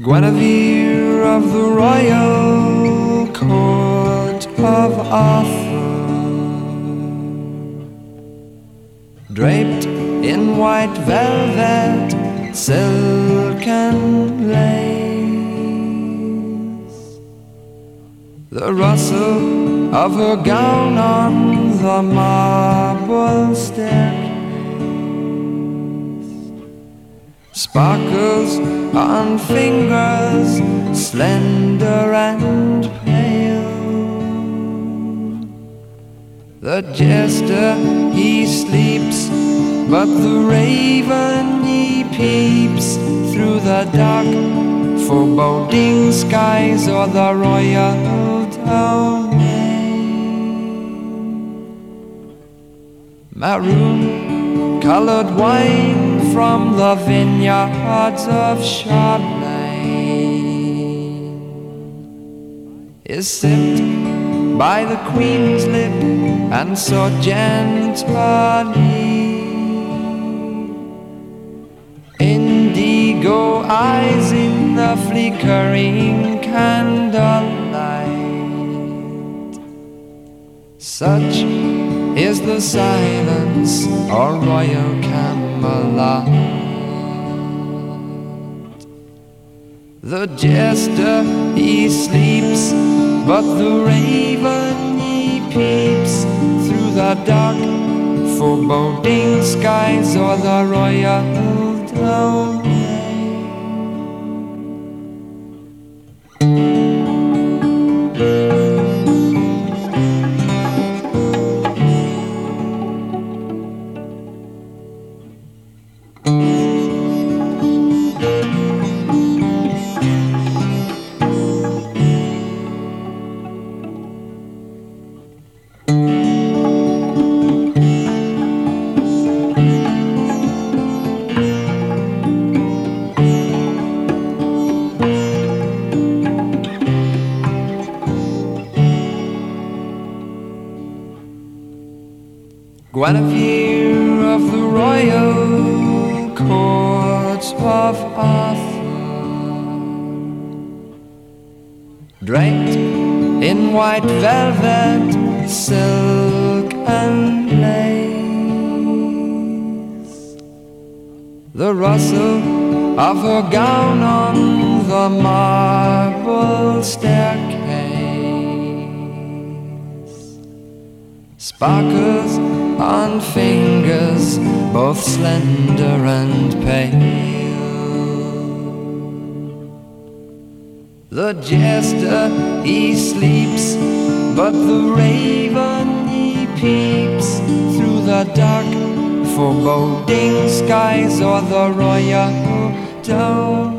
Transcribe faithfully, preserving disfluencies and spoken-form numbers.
Guinevere of the royal court of Arthur, draped in white velvet, silk and lace, the rustle of her gown on the marble staircase sparkles on fingers slender and pale. The jester he sleeps, but the raven he peeps through the dark foreboding skies o'er the royal domain. Maroon colored wine from the vineyards of Chardonnay is sipped by the queen's lip and so gently. Indigo eyes in the flickering candlelight. Such is the silence of royal Camelot. The jester he sleeps, but the raven he peeps through the dark foreboding skies o'er the royal domain. Guinevere of the royal court of Arthur, draped in white velvet, silk and lace, the rustle of her gown on the marble staircase sparkles on fingers both slender and pale. The jester he sleeps, but the raven he peeps through the dark foreboding skies o'er the royal domain.